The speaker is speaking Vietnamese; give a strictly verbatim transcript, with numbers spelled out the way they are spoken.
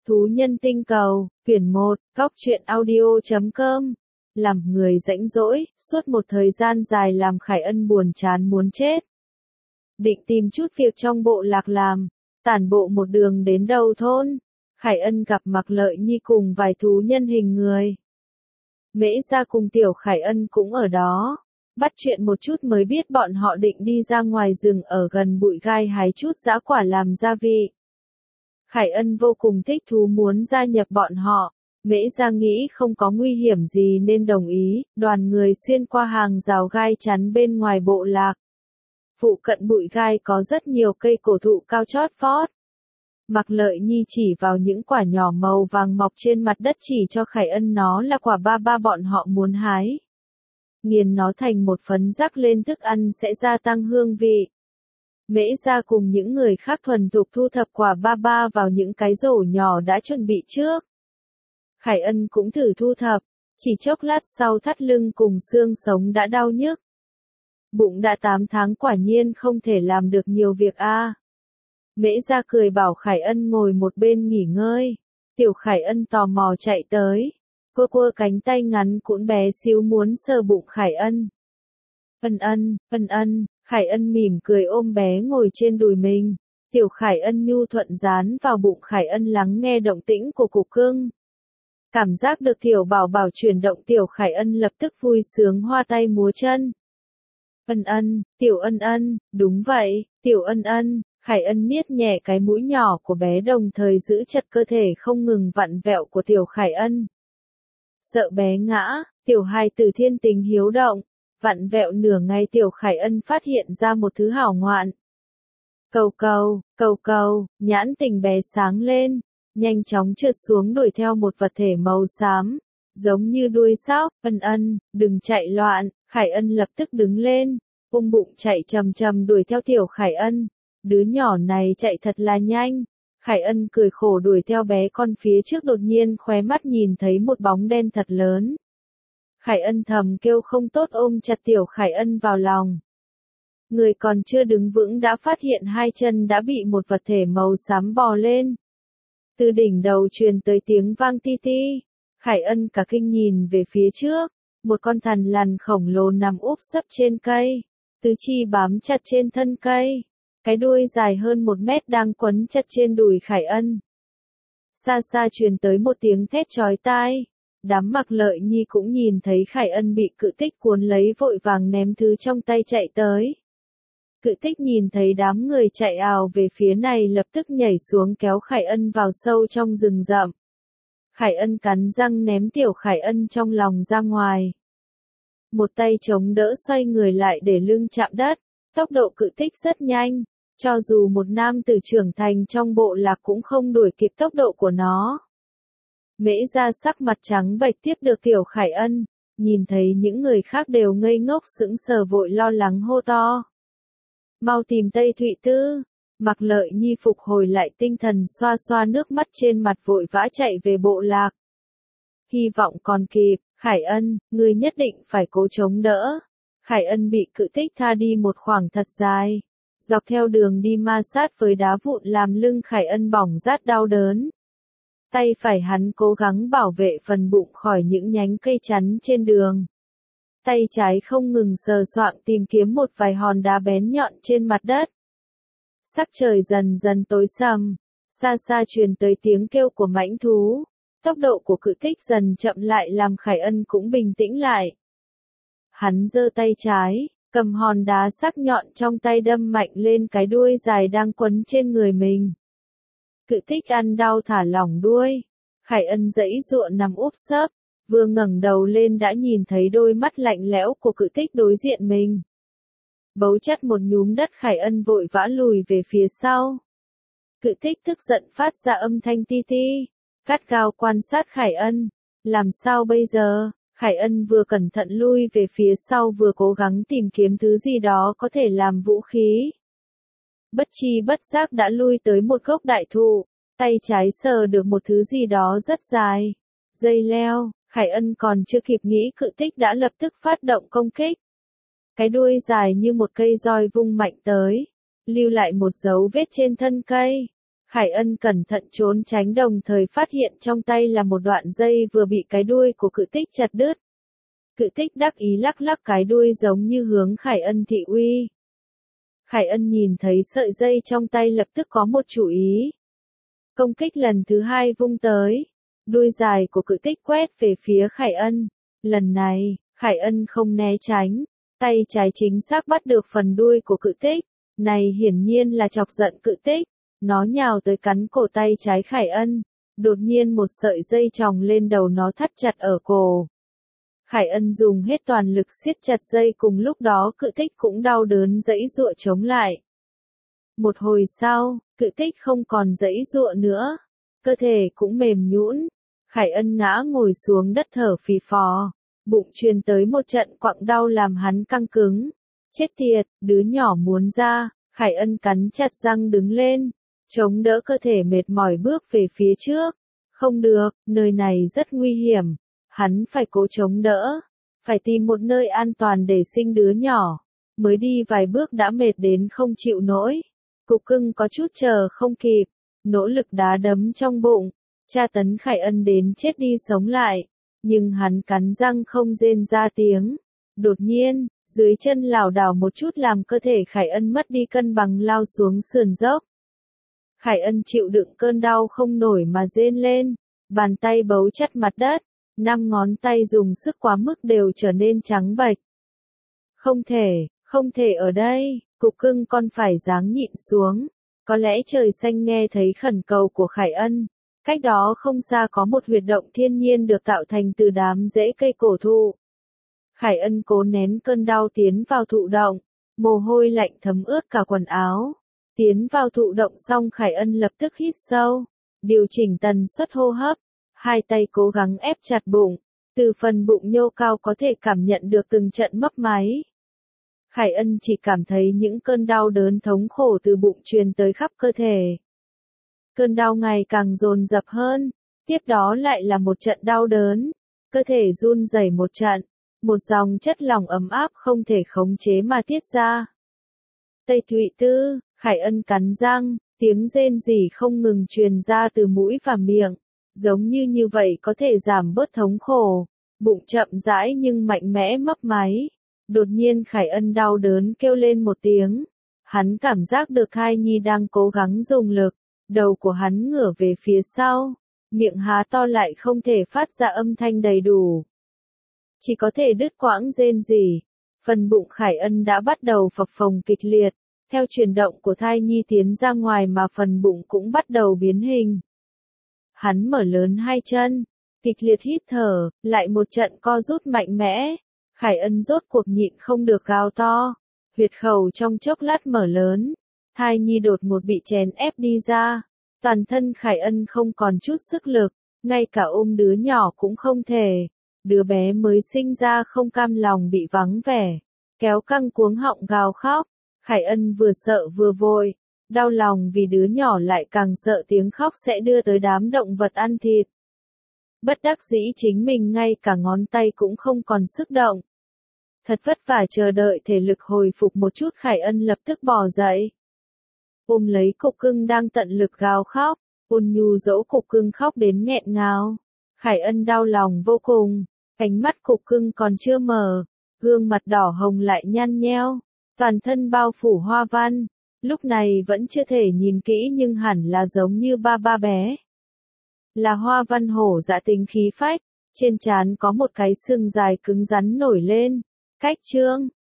Thú nhân tinh cầu, quyển một, góc truyện audio chấm com. Làm người rãnh rỗi, suốt một thời gian dài làm Khải Ân buồn chán muốn chết. Định tìm chút việc trong bộ lạc làm, tản bộ một đường đến đầu thôn. Khải Ân gặp Mạc Lợi Nhi cùng vài thú nhân hình người. Mễ Gia cùng Tiểu Khải Ân cũng ở đó. Bắt chuyện một chút mới biết bọn họ định đi ra ngoài rừng ở gần bụi gai hái chút dã quả làm gia vị. Khải Ân vô cùng thích thú muốn gia nhập bọn họ. Mễ Gia nghĩ không có nguy hiểm gì nên đồng ý, đoàn người xuyên qua hàng rào gai chắn bên ngoài bộ lạc. Phụ cận bụi gai có rất nhiều cây cổ thụ cao chót vót. Mạc Lợi Nhi chỉ vào những quả nhỏ màu vàng mọc trên mặt đất chỉ cho Khải Ân nó là quả ba ba bọn họ muốn hái. Nghiền nó thành một phấn rắc lên thức ăn sẽ gia tăng hương vị. Mễ Gia cùng những người khác thuần thục thu thập quả ba ba vào những cái rổ nhỏ đã chuẩn bị trước. Khải Ân cũng thử thu thập, chỉ chốc lát sau thắt lưng cùng xương sống đã đau nhức. Bụng đã tám tháng quả nhiên không thể làm được nhiều việc a. À. Mễ Gia cười bảo Khải Ân ngồi một bên nghỉ ngơi. Tiểu Khải Ân tò mò chạy tới, quơ quơ cánh tay ngắn cũn bé xíu muốn sờ bụng Khải Ân. Ân ân, ân ân, Khải Ân mỉm cười ôm bé ngồi trên đùi mình. Tiểu Khải Ân nhu thuận dán vào bụng Khải Ân lắng nghe động tĩnh của cục cưng. Cảm giác được Tiểu Bảo Bảo chuyển động Tiểu Khải Ân lập tức vui sướng hoa tay múa chân. Ân ân, Tiểu Ân ân, đúng vậy, Tiểu Ân ân. Khải Ân niết nhẹ cái mũi nhỏ của bé đồng thời giữ chặt cơ thể không ngừng vặn vẹo của Tiểu Khải Ân. Sợ bé ngã, Tiểu hài tử thiên tính hiếu động, vặn vẹo nửa ngày Tiểu Khải Ân phát hiện ra một thứ hảo ngoạn. Cầu cầu, cầu cầu, nhãn tình bé sáng lên, nhanh chóng trượt xuống đuổi theo một vật thể màu xám, giống như đuôi sóc. Ân ân, đừng chạy loạn. Khải Ân lập tức đứng lên, ôm bụng chạy chầm chầm đuổi theo Tiểu Khải Ân. Đứa nhỏ này chạy thật là nhanh. Khải Ân cười khổ đuổi theo bé con phía trước, đột nhiên khóe mắt nhìn thấy một bóng đen thật lớn. Khải Ân thầm kêu không tốt ôm chặt Tiểu Khải Ân vào lòng. Người còn chưa đứng vững đã phát hiện hai chân đã bị một vật thể màu xám bò lên. Từ đỉnh đầu truyền tới tiếng vang ti ti. Khải Ân cả kinh nhìn về phía trước. Một con thằn lằn khổng lồ nằm úp sấp trên cây. Tứ chi bám chặt trên thân cây. Cái đuôi dài hơn một mét đang quấn chặt trên đùi Khải Ân. Xa xa truyền tới một tiếng thét chói tai. Đám Mạc Lợi Nhi cũng nhìn thấy Khải Ân bị cự tích cuốn lấy vội vàng ném thứ trong tay chạy tới. Cự tích nhìn thấy đám người chạy ào về phía này lập tức nhảy xuống kéo Khải Ân vào sâu trong rừng rậm. Khải Ân cắn răng ném Tiểu Khải Ân trong lòng ra ngoài. Một tay chống đỡ xoay người lại để lưng chạm đất. Tốc độ cự tích rất nhanh. Cho dù một nam tử trưởng thành trong bộ lạc cũng không đuổi kịp tốc độ của nó. Mễ Gia sắc mặt trắng bệch tiếp được Tiểu Khải Ân. Nhìn thấy những người khác đều ngây ngốc sững sờ vội lo lắng hô to. Mau tìm Tây Thụy Tư. Mạc Lợi Nhi phục hồi lại tinh thần xoa xoa nước mắt trên mặt vội vã chạy về bộ lạc. Hy vọng còn kịp. Khải Ân, ngươi nhất định phải cố chống đỡ. Khải Ân bị cự tích tha đi một khoảng thật dài. Dọc theo đường đi ma sát với đá vụn làm lưng Khải Ân bỏng rát đau đớn. Tay phải hắn cố gắng bảo vệ phần bụng khỏi những nhánh cây chắn trên đường. Tay trái không ngừng sờ soạng tìm kiếm một vài hòn đá bén nhọn trên mặt đất. Sắc trời dần dần tối sầm, xa xa truyền tới tiếng kêu của mãnh thú. Tốc độ của cự tích dần chậm lại làm Khải Ân cũng bình tĩnh lại. Hắn giơ tay trái, cầm hòn đá sắc nhọn trong tay đâm mạnh lên cái đuôi dài đang quấn trên người mình. Cự tích ăn đau thả lỏng đuôi. Khải Ân giãy giụa nằm úp sấp, vừa ngẩng đầu lên đã nhìn thấy đôi mắt lạnh lẽo của cự tích đối diện mình. Bấu chặt một nhúm đất Khải Ân vội vã lùi về phía sau. Cự tích tức giận phát ra âm thanh ti ti, gắt gao quan sát Khải Ân. Làm sao bây giờ? Khải Ân vừa cẩn thận lui về phía sau vừa cố gắng tìm kiếm thứ gì đó có thể làm vũ khí. Bất chi bất giác đã lui tới một gốc đại thụ, tay trái sờ được một thứ gì đó rất dài. Dây leo. Khải Ân còn chưa kịp nghĩ cự tích đã lập tức phát động công kích. Cái đuôi dài như một cây roi vung mạnh tới, lưu lại một dấu vết trên thân cây. Khải Ân cẩn thận trốn tránh đồng thời phát hiện trong tay là một đoạn dây vừa bị cái đuôi của Cự Tích chặt đứt. Cự Tích đắc ý lắc lắc cái đuôi giống như hướng Khải Ân thị uy. Khải Ân nhìn thấy sợi dây trong tay lập tức có một chủ ý. Công kích lần thứ hai vung tới. Đuôi dài của Cự Tích quét về phía Khải Ân. Lần này, Khải Ân không né tránh. Tay trái chính xác bắt được phần đuôi của Cự Tích. Này hiển nhiên là chọc giận Cự Tích. Nó nhào tới cắn cổ tay trái Khải Ân. Đột nhiên một sợi dây chòng lên đầu nó thắt chặt ở cổ. Khải Ân dùng hết toàn lực siết chặt dây, cùng lúc đó Cự Tích cũng đau đớn giãy giụa chống lại. Một hồi sau, Cự Tích không còn giãy giụa nữa. Cơ thể cũng mềm nhũn. Khải Ân ngã ngồi xuống đất thở phì phò. Bụng truyền tới một trận quặn đau làm hắn căng cứng. Chết tiệt, đứa nhỏ muốn ra. Khải Ân cắn chặt răng đứng lên. Chống đỡ cơ thể mệt mỏi bước về phía trước. Không được, nơi này rất nguy hiểm. Hắn phải cố chống đỡ. Phải tìm một nơi an toàn để sinh đứa nhỏ. Mới đi vài bước đã mệt đến không chịu nổi. Cục cưng có chút chờ không kịp. Nỗ lực đá đấm trong bụng. Tra tấn Khải Ân đến chết đi sống lại. Nhưng hắn cắn răng không rên ra tiếng. Đột nhiên, dưới chân lảo đảo một chút làm cơ thể Khải Ân mất đi cân bằng lao xuống sườn dốc. Khải Ân chịu đựng cơn đau không nổi mà rên lên. Bàn tay bấu chặt mặt đất. Năm ngón tay dùng sức quá mức đều trở nên trắng bệch. Không thể, không thể ở đây, cục cưng con phải ráng nhịn xuống. Có lẽ trời xanh nghe thấy khẩn cầu của Khải Ân. Cách đó không xa có một huyệt động thiên nhiên được tạo thành từ đám rễ cây cổ thụ. Khải Ân cố nén cơn đau tiến vào thụ động. Mồ hôi lạnh thấm ướt cả quần áo. Tiến vào thụ động xong Khải Ân lập tức hít sâu. Điều chỉnh tần suất hô hấp. Hai tay cố gắng ép chặt bụng. Từ phần bụng nhô cao có thể cảm nhận được từng trận mấp máy. Khải Ân chỉ cảm thấy những cơn đau đớn thống khổ từ bụng truyền tới khắp cơ thể. Cơn đau ngày càng dồn dập hơn. Tiếp đó lại là một trận đau đớn. Cơ thể run rẩy một trận. Một dòng chất lỏng ấm áp không thể khống chế mà tiết ra. Tây Thụy Tư, Khải Ân cắn răng. Tiếng rên rỉ không ngừng truyền ra từ mũi và miệng. Giống như như vậy có thể giảm bớt thống khổ. Bụng chậm rãi nhưng mạnh mẽ mấp máy. Đột nhiên Khải Ân đau đớn kêu lên một tiếng. Hắn cảm giác được thai nhi đang cố gắng dùng lực. Đầu của hắn ngửa về phía sau. Miệng há to lại không thể phát ra âm thanh đầy đủ. Chỉ có thể đứt quãng rên rỉ. Phần bụng Khải Ân đã bắt đầu phập phồng kịch liệt. Theo chuyển động của thai nhi tiến ra ngoài mà phần bụng cũng bắt đầu biến hình. Hắn mở lớn hai chân, kịch liệt hít thở, lại một trận co rút mạnh mẽ. Khải Ân rốt cuộc nhịn không được gào to. Huyệt khẩu trong chốc lát mở lớn. Thai nhi đột ngột bị chèn ép đi ra. Toàn thân Khải Ân không còn chút sức lực, ngay cả ôm đứa nhỏ cũng không thể. Đứa bé mới sinh ra không cam lòng bị vắng vẻ. Kéo căng cuống họng gào khóc. Khải Ân vừa sợ vừa vội. Đau lòng vì đứa nhỏ lại càng sợ tiếng khóc sẽ đưa tới đám động vật ăn thịt. Bất đắc dĩ chính mình ngay cả ngón tay cũng không còn sức động. Thật vất vả chờ đợi thể lực hồi phục một chút Khải Ân lập tức bò dậy. Ôm lấy cục cưng đang tận lực gào khóc, ôn nhu dỗ cục cưng khóc đến nghẹn ngào. Khải Ân đau lòng vô cùng, cánh mắt cục cưng còn chưa mở, gương mặt đỏ hồng lại nhăn nheo, toàn thân bao phủ hoa văn. Lúc này vẫn chưa thể nhìn kỹ nhưng hẳn là giống như ba ba bé. Là hoa văn hổ dạ tính khí phách, trên trán có một cái xương dài cứng rắn nổi lên. Cách trương,